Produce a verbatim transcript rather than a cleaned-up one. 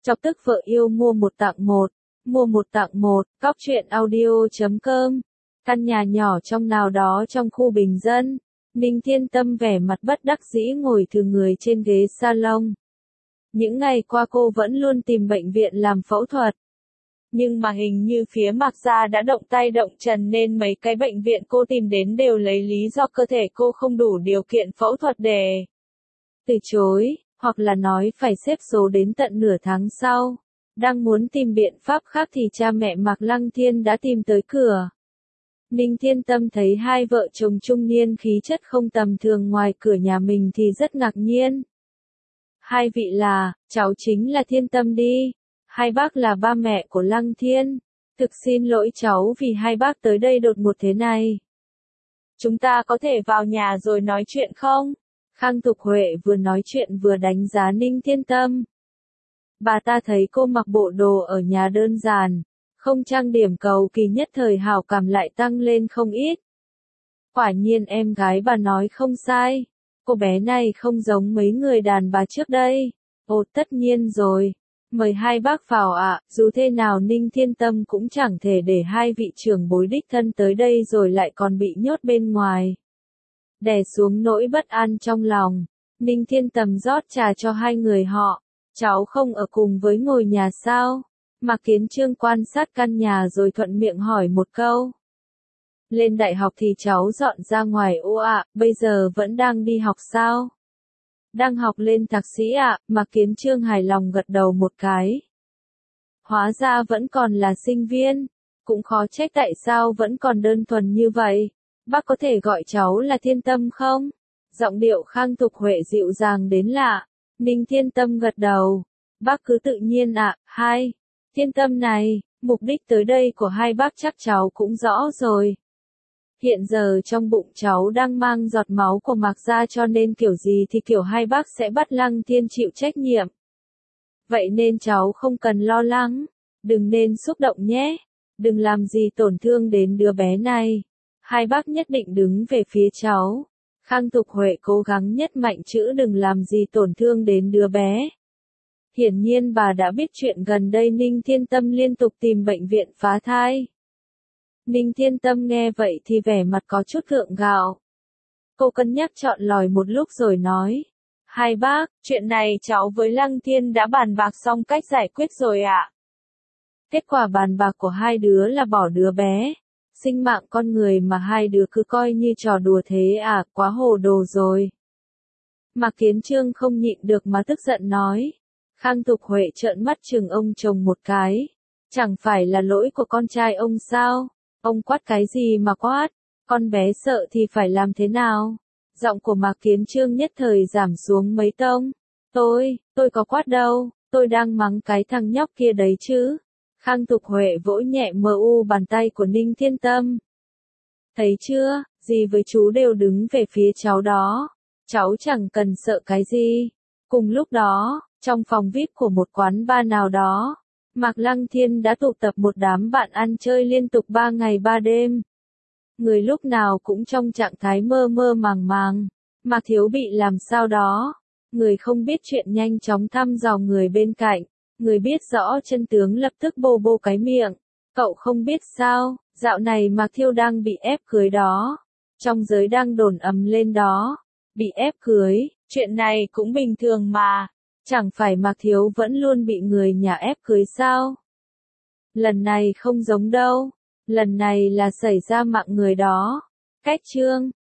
Chọc tức vợ yêu mua một tặng một, mua một tặng một, cóc truyện audio chấm com. Căn nhà nhỏ trong nào đó trong khu bình dân, Ninh Thiên Tâm vẻ mặt bất đắc dĩ ngồi thừ người trên ghế salon. Những ngày qua cô vẫn luôn tìm bệnh viện làm phẫu thuật. Nhưng mà hình như phía Mạc Gia đã động tay động chân nên mấy cái bệnh viện cô tìm đến đều lấy lý do cơ thể cô không đủ điều kiện phẫu thuật để từ chối, hoặc là nói phải xếp số đến tận nửa tháng sau. Đang muốn tìm biện pháp khác thì cha mẹ Mạc Lăng Thiên đã tìm tới cửa. Ninh Thiên Tâm thấy hai vợ chồng trung niên khí chất không tầm thường ngoài cửa nhà mình thì rất ngạc nhiên. Hai vị là, cháu chính là Thiên Tâm đi. Hai bác là ba mẹ của Lăng Thiên. Thực xin lỗi cháu vì hai bác tới đây đột ngột thế này. Chúng ta có thể vào nhà rồi nói chuyện không? Khang Thục Huệ vừa nói chuyện vừa đánh giá Ninh Thiên Tâm. Bà ta thấy cô mặc bộ đồ ở nhà đơn giản, không trang điểm cầu kỳ nhất thời hào cảm lại tăng lên không ít. Quả nhiên em gái bà nói không sai, cô bé này không giống mấy người đàn bà trước đây. Ồ tất nhiên rồi, mời hai bác vào ạ, dù thế nào Ninh Thiên Tâm cũng chẳng thể để hai vị trưởng bối đích thân tới đây rồi lại còn bị nhốt bên ngoài. Đè xuống nỗi bất an trong lòng, Ninh Thiên Tâm rót trà cho hai người họ. Cháu không ở cùng với ngôi nhà sao? Mạc Kiến Trương quan sát căn nhà rồi thuận miệng hỏi một câu. Lên đại học thì cháu dọn ra ngoài ô ạ, bây giờ vẫn đang đi học sao? Đang học lên thạc sĩ ạ, Mạc Kiến Trương hài lòng gật đầu một cái. Hóa ra vẫn còn là sinh viên, cũng khó trách tại sao vẫn còn đơn thuần như vậy. Bác có thể gọi cháu là Thiên Tâm không? Giọng điệu Khang Thục Huệ dịu dàng đến lạ. Ninh Thiên Tâm gật đầu. Bác cứ tự nhiên ạ, hai. Thiên Tâm này, mục đích tới đây của hai bác chắc cháu cũng rõ rồi. Hiện giờ trong bụng cháu đang mang giọt máu của Mạc Gia cho nên kiểu gì thì kiểu hai bác sẽ bắt Lăng Thiên chịu trách nhiệm. Vậy nên cháu không cần lo lắng, đừng nên xúc động nhé, đừng làm gì tổn thương đến đứa bé này. Hai bác nhất định đứng về phía cháu. Khang Thục Huệ cố gắng nhất mạnh chữ đừng làm gì tổn thương đến đứa bé. Hiển nhiên bà đã biết chuyện gần đây Ninh Thiên Tâm liên tục tìm bệnh viện phá thai. Ninh Thiên Tâm nghe vậy thì vẻ mặt có chút gượng gạo. Cô cân nhắc chọn lòi một lúc rồi nói. Hai bác, chuyện này cháu với Lăng Thiên đã bàn bạc xong cách giải quyết rồi ạ. Kết quả bàn bạc của hai đứa là bỏ đứa bé. Sinh mạng con người mà hai đứa cứ coi như trò đùa thế à, quá hồ đồ rồi. Mạc Kiến Trương không nhịn được mà tức giận nói. Khang Thục Huệ trợn mắt chừng ông chồng một cái. Chẳng phải là lỗi của con trai ông sao? Ông quát cái gì mà quát? Con bé sợ thì phải làm thế nào? Giọng của Mạc Kiến Trương nhất thời giảm xuống mấy tông. Tôi, tôi có quát đâu, tôi đang mắng cái thằng nhóc kia đấy chứ. Khang Thục Huệ vỗ nhẹ mờ u bàn tay của Ninh Thiên Tâm. Thấy chưa, dì với chú đều đứng về phía cháu đó. Cháu chẳng cần sợ cái gì. Cùng lúc đó, trong phòng vi ai pi của một quán bar nào đó, Mạc Lăng Thiên đã tụ tập một đám bạn ăn chơi liên tục ba ngày ba đêm. Người lúc nào cũng trong trạng thái mơ mơ màng màng. Mạc Thiếu bị làm sao đó. Người không biết chuyện nhanh chóng thăm dò người bên cạnh. Người biết rõ chân tướng lập tức bô bô cái miệng. Cậu không biết sao, dạo này Mạc Thiêu đang bị ép cưới đó. Trong giới đang đồn ầm lên đó. Bị ép cưới, chuyện này cũng bình thường mà. Chẳng phải Mạc Thiếu vẫn luôn bị người nhà ép cưới sao? Lần này không giống đâu. Lần này là xảy ra mạng người đó. Cách Trương,